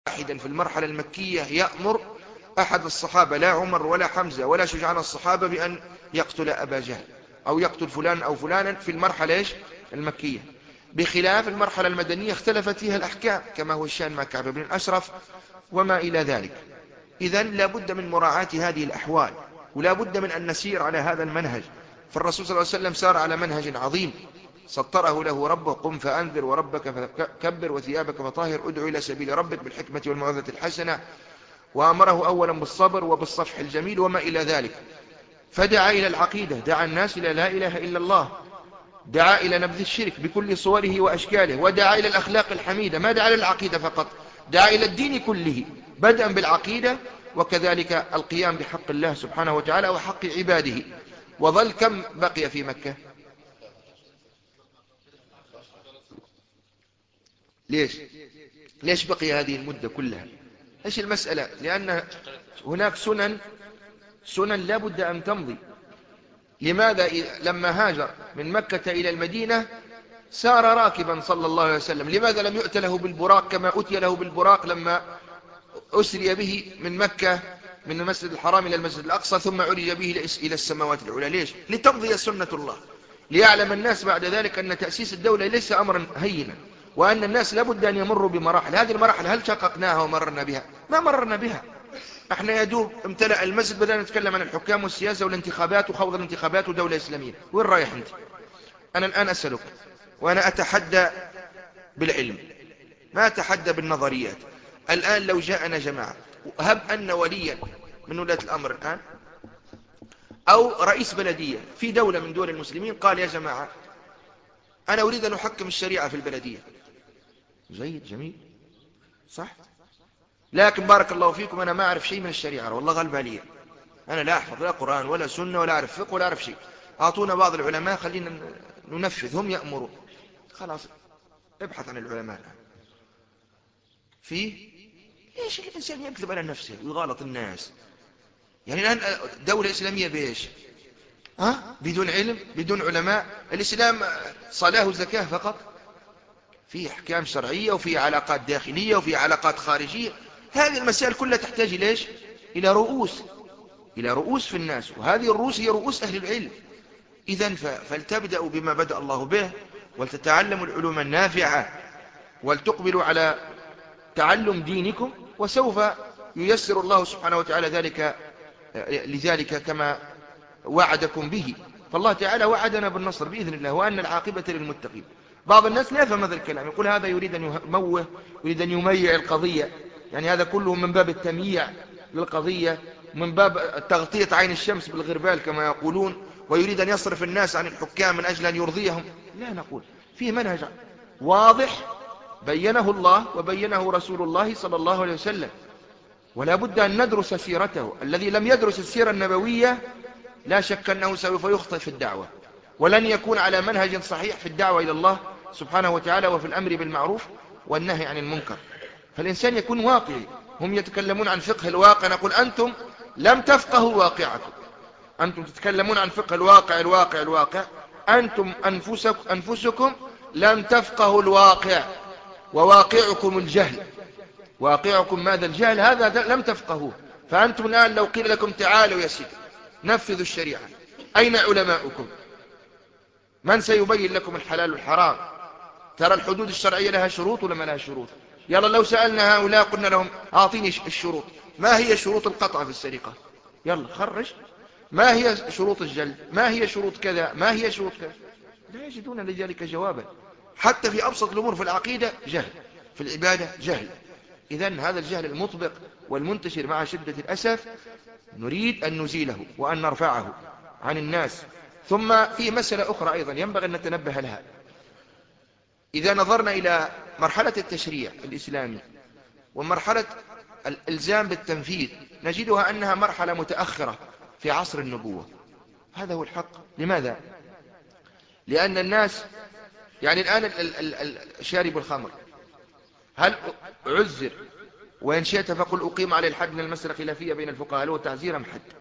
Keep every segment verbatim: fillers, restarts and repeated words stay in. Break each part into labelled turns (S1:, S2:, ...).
S1: واحدا في المرحلة المكية يأمر أحد الصحابة، لا عمر ولا حمزة ولا شجعان الصحابة، بأن يقتل أبا جهل أو يقتل فلان أو فلانا في المرحلة إيش المكية، بخلاف المرحلة المدنية اختلفت فيها الأحكام كما هو الشأن مع كعب بن الأشرف وما إلى ذلك. إذن لا بد من مراعاة هذه الأحوال، ولا بد من أن نسير على هذا المنهج. فالرسول صلى الله عليه وسلم سار على منهج عظيم سطره له ربه: قم فأنذر وربك فكبر وثيابك فطاهر ادعو إلى سبيل ربك بالحكمة والموعظة الحسنة، وأمره أولا بالصبر وبالصفح الجميل وما إلى ذلك. فدعا إلى العقيدة، دعا الناس إلى لا إله إلا الله، دعا إلى نبذ الشرك بكل صوره وأشكاله، ودعا إلى الأخلاق الحميدة، ما دعا للعقيدة فقط، دعا إلى الدين كله بدءا بالعقيدة، وكذلك القيام بحق الله سبحانه وتعالى وحق عباده. وظل كم بقي في مكة؟ ليش ليش بقي هذه المدة كلها؟ ايش المسألة؟ لأن هناك سنن سنن لا بد أن تمضي. لماذا لما هاجر من مكة إلى المدينة سار راكبا صلى الله عليه وسلم؟ لماذا لم يؤت له بالبراق كما أتي له بالبراق لما أسري به من مكة من المسجد الحرام إلى المسجد الأقصى ثم عرج به إلى السماوات العلى؟ ليش؟ لتمضي سنة الله، ليعلم الناس بعد ذلك أن تأسيس الدولة ليس أمرا هينا، وأن الناس لابد أن يمروا بمراحل. هذه المراحل هل شققناها ومررنا بها؟ ما مررنا بها. احنا يدوب امتلأ المسجد بدأنا نتكلم عن الحكام والسياسة والانتخابات وخوض الانتخابات ودولة إسلامية. وين رايح انت؟ أنا الآن أسألك وأنا أتحدى بالعلم ما أتحدى بالنظريات. الآن لو جاءنا جماعة، هب أن وليا من ولاة الأمر الآن أو رئيس بلدية في دولة من دول المسلمين قال: يا جماعة أنا أريد أن أحكم الشريعة في البلدية. جيد، جميل، صح، لكن بارك الله فيكم أنا ما أعرف شيء من الشريعة، والله غالب علي، أنا لا أحفظ لا قرآن ولا سنة ولا أعرف فقه ولا أعرف شيء، أعطونا بعض العلماء خلينا ننفذ، هم يأمرون. خلاص، ابحث عن العلماء الآن. فيه ليش الإنسان يكذب على نفسه ويغالط الناس؟ يعني الآن دولة إسلامية بإيش؟ ها؟ بدون علم، بدون علماء. الإسلام صلاة وزكاة فقط؟ في أحكام شرعية وفي علاقات داخلية وفي علاقات خارجية. هذه المسائل كلها تحتاج إليش؟ إلى رؤوس، إلى رؤوس في الناس، وهذه الرؤوس هي رؤوس أهل العلم. إذن فلتبدأوا بما بدأ الله به، ولتتعلموا العلوم النافعة، ولتقبلوا على تعلم دينكم، وسوف ييسر الله سبحانه وتعالى ذلك لذلك كما وعدكم به. فالله تعالى وعدنا بالنصر بإذن الله، وأن العاقبة للمتقين. بعض الناس لا يفهم هذا الكلام، يقول هذا يريد أن يموه، يريد أن يميع القضية، يعني هذا كله من باب التمييع للقضية، من باب تغطية عين الشمس بالغربال كما يقولون، ويريد أن يصرف الناس عن الحكام من أجل أن يرضيهم. لا، نقول فيه منهج واضح بينه الله وبينه رسول الله صلى الله عليه وسلم، ولا بد أن ندرس سيرته. الذي لم يدرس السيرة النبوية لا شك أنه سوف يخطئ في الدعوة، ولن يكون على منهج صحيح في الدعوة إلى الله سبحانه وتعالى وفي الأمر بالمعروف والنهي عن المنكر. فالإنسان يكون واقعي. هم يتكلمون عن فقه الواقع، نقول أنتم لم تفقهوا واقعكم. أنتم تتكلمون عن فقه الواقع الواقع الواقع، أنتم أنفسك أنفسكم لم تفقهوا الواقع، وواقعكم الجهل. واقعكم ماذا؟ الجهل، هذا لم تفقهوه. فأنتم الآن لو قيل لكم تعالوا يا سيدي نفذوا الشريعة، أين علماؤكم؟ من سيبين لكم الحلال والحرام؟ ترى الحدود الشرعية لها شروط ولا ما لها شروط؟ يلا لو سألنا هؤلاء قلنا لهم أعطيني الشروط، ما هي شروط القطع في السرقة؟ يلا خرج. ما هي شروط الجلد؟ ما هي شروط كذا؟ ما هي شروط كذا؟ لا يجدون لذلك جوابا. حتى في أبسط الأمور في العقيدة جهل، في العبادة جهل. إذن هذا الجهل المطبق والمنتشر مع شدة الأسف نريد أن نزيله وأن نرفعه عن الناس. ثم في مسألة أخرى أيضا ينبغي أن نتنبه لها. إذا نظرنا إلى مرحلة التشريع الإسلامي ومرحلة الإلزام بالتنفيذ نجدها أنها مرحلة متأخرة في عصر النبوة. هذا هو الحق. لماذا؟ لأن الناس يعني الآن شارب الخمر هل عزر؟ وإن شئت فقل أقيم عليه الحد من المسألة خلافية بين الفقهاء، هل هو تعزير أم حد؟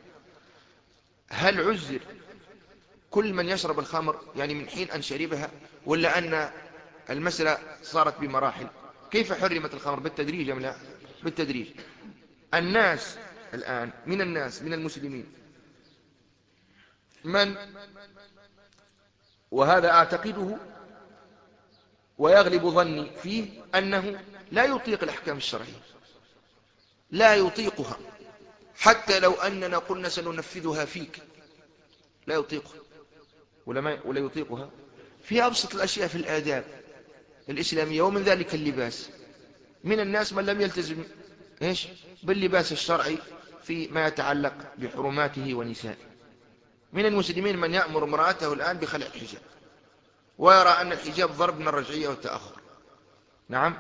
S1: هل عزر كل من يشرب الخمر يعني من حين أن شربها، ولا أن المسألة صارت بمراحل؟ كيف حرمت الخمر؟ بالتدريج أم لا؟ بالتدريج. الناس الآن من الناس من المسلمين من، وهذا أعتقده ويغلب ظني فيه، أنه لا يطيق الأحكام الشرعية، لا يطيقها، حتى لو أننا قلنا سننفذها فيك لا يطيقها، ولا, ولا يطيقها في أبسط الأشياء في الآداب الإسلامية، ومن ذلك اللباس. من الناس من لم يلتزم إيش باللباس الشرعي فيما يتعلق بحرماته ونسائه. من المسلمين من يأمر امرأته الآن بخلع الحجاب، ويرى أن الحجاب ضرب من الرجعية والتأخر. نعم.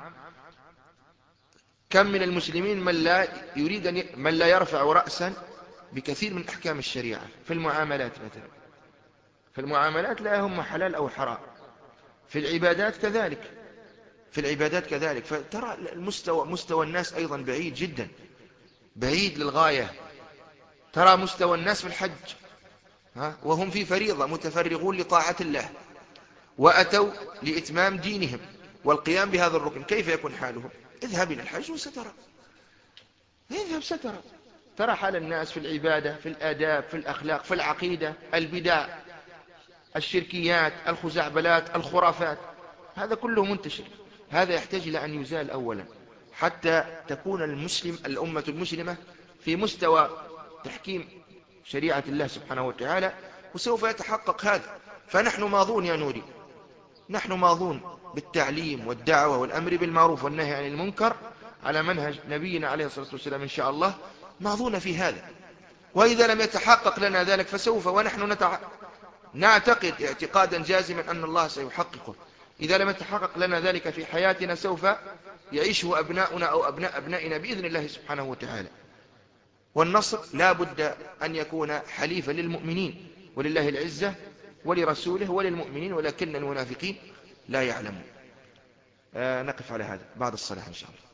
S1: كم من المسلمين من لا يريد أن ي... من لا يرفع رأسا بكثير من أحكام الشريعة في المعاملات مثلا. في المعاملات لا يهم حلال أو حرام، في العبادات كذلك، في العبادات كذلك. فترى المستوى مستوى الناس أيضا بعيد جدا، بعيد للغاية. ترى مستوى الناس في الحج ها وهم في فريضة متفرغون لطاعة الله، وأتوا لإتمام دينهم والقيام بهذا الركن، كيف يكون حالهم؟ اذهب إلى الحج وسترى، اذهب سترى. ترى حال الناس في العبادة، في الآداب، في الأخلاق، في العقيدة، البدع، الشركيات، الخزعبلات، الخرافات، هذا كله منتشر. هذا يحتاج إلى أن يزال أولا حتى تكون المسلم الأمة المسلمة في مستوى تحكيم شريعة الله سبحانه وتعالى، وسوف يتحقق هذا. فنحن ماضون يا نوري، نحن ماضون بالتعليم والدعوة والأمر بالمعروف والنهي عن المنكر على منهج نبينا عليه الصلاة والسلام إن شاء الله، ماضون في هذا. وإذا لم يتحقق لنا ذلك فسوف، ونحن نتع... نعتقد اعتقادا جازما أن الله سيحققه، إذا لم يتحقق لنا ذلك في حياتنا سوف يعيشه أبناؤنا أو أبناء أبنائنا بإذن الله سبحانه وتعالى. والنصر لا بد أن يكون حليفا للمؤمنين، ولله العزة ولرسوله وللمؤمنين، ولكن المنافقين لا يعلمون. آه نقف على هذا بعد الصلاة إن شاء الله.